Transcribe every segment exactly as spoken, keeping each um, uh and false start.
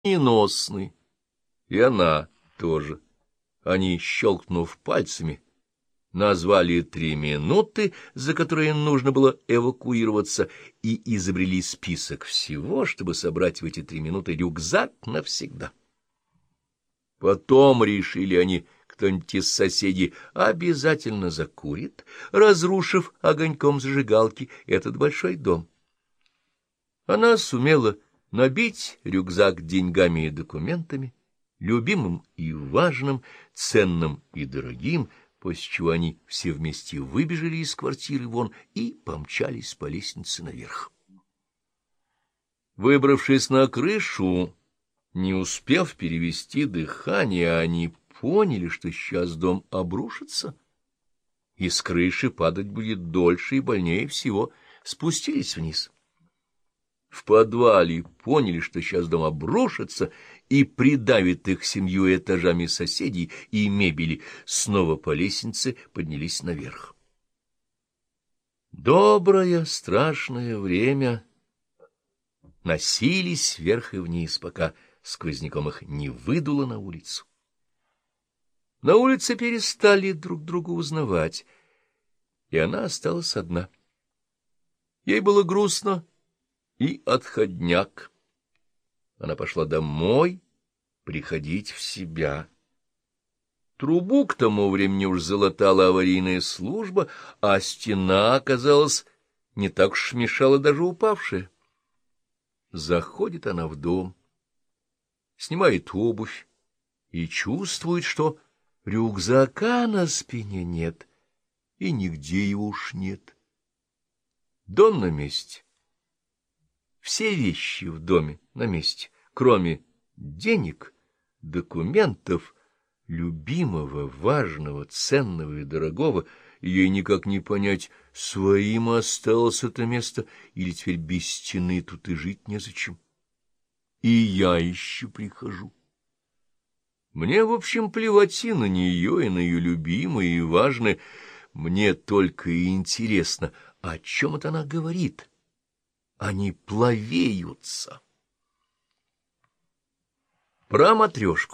неносный. И она тоже. Они, щелкнув пальцами, назвали три минуты, за которые нужно было эвакуироваться, и изобрели список всего, чтобы собрать в эти три минуты рюкзак навсегда. Потом, решили они, кто-нибудь из соседей обязательно закурит, разрушив огоньком зажигалки этот большой дом. Она сумела набить рюкзак деньгами и документами, любимым и важным, ценным и дорогим, после чего они все вместе выбежали из квартиры вон и помчались по лестнице наверх. Выбравшись на крышу, не успев перевести дыхание, они поняли, что сейчас дом обрушится, и с крыши падать будет дольше и больнее всего. Спустились вниз. В подвале поняли, что сейчас дом обрушится и придавит их семью этажами соседей и мебели. Снова по лестнице поднялись наверх. Доброе, страшное время носились вверх и вниз, пока сквозняком их не выдуло на улицу. На улице перестали друг друга узнавать, и она осталась одна. Ей было грустно и отходняк. Она пошла домой приходить в себя. Трубу к тому времени уж залатала аварийная служба, а стена, оказалось, не так уж мешала даже упавшая. Заходит она в дом, снимает обувь и чувствует, что рюкзака на спине нет, и нигде его уж нет. Дом на месте. Все вещи в доме на месте, кроме денег, документов, любимого, важного, ценного и дорогого. Ей никак не понять, своим осталось это место, или теперь без стены тут и жить незачем. И я еще прихожу. Мне, в общем, плевать и на нее, и на ее любимое и важное. Мне только и интересно, о чем это она говорит. Они плавеются. Про матрешку.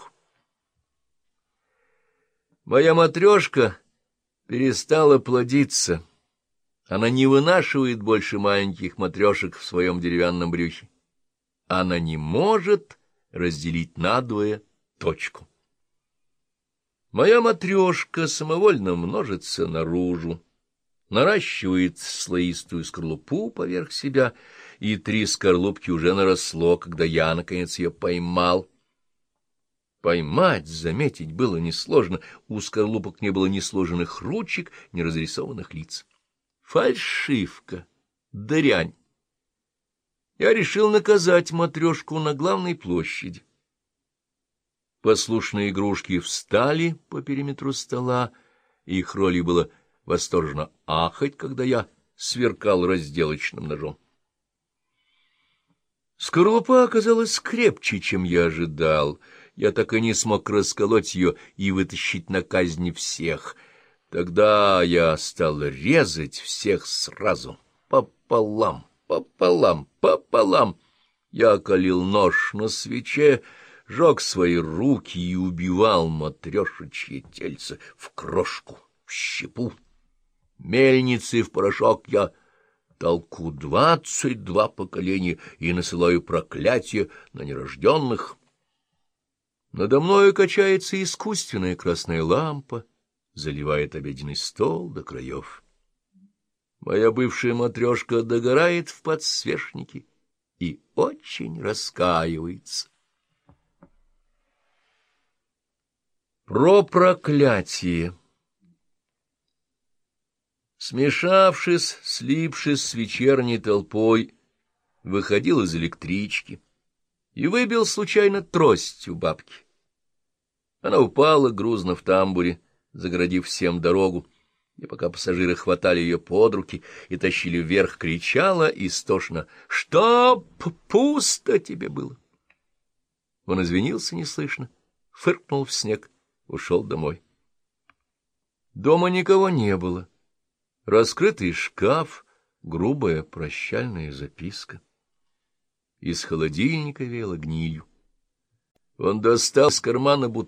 Моя матрешка перестала плодиться. Она не вынашивает больше маленьких матрешек в своем деревянном брюхе. Она не может разделить надвое точку. Моя матрешка самовольно множится наружу, наращивает слоистую скорлупу поверх себя, и три скорлупки уже наросло, когда я, наконец, ее поймал. Поймать, заметить было несложно, у скорлупок не было ни сложенных ручек, ни разрисованных лиц. Фальшивка, дрянь. Я решил наказать матрешку на главной площади. Послушные игрушки встали по периметру стола, и их ролью было восторженно ахать, когда я сверкал разделочным ножом. Скорлупа оказалась крепче, чем я ожидал. Я так и не смог расколоть ее и вытащить на казнь всех. Тогда я стал резать всех сразу, пополам, пополам, пополам. Я околил нож на свече, жег свои руки и убивал матрешечье тельце в крошку, в щепу. Мельницей в порошок я толку двадцать два поколения и насылаю проклятие на нерожденных. Надо мною качается искусственная красная лампа, заливает обеденный стол до краев. Моя бывшая матрешка догорает в подсвечнике и очень раскаивается. Про проклятие. Смешавшись, слипшись с вечерней толпой, выходил из электрички и выбил случайно трость у бабки. Она упала грузно в тамбуре, загородив всем дорогу, и пока пассажиры хватали ее под руки и тащили вверх, кричала истошно: «Чтоб пусто тебе было!» Он извинился неслышно, фыркнул в снег, ушел домой. Дома никого не было. Раскрытый шкаф, грубая прощальная записка. Из холодильника веяло гнилью. Он достал из кармана бутылку.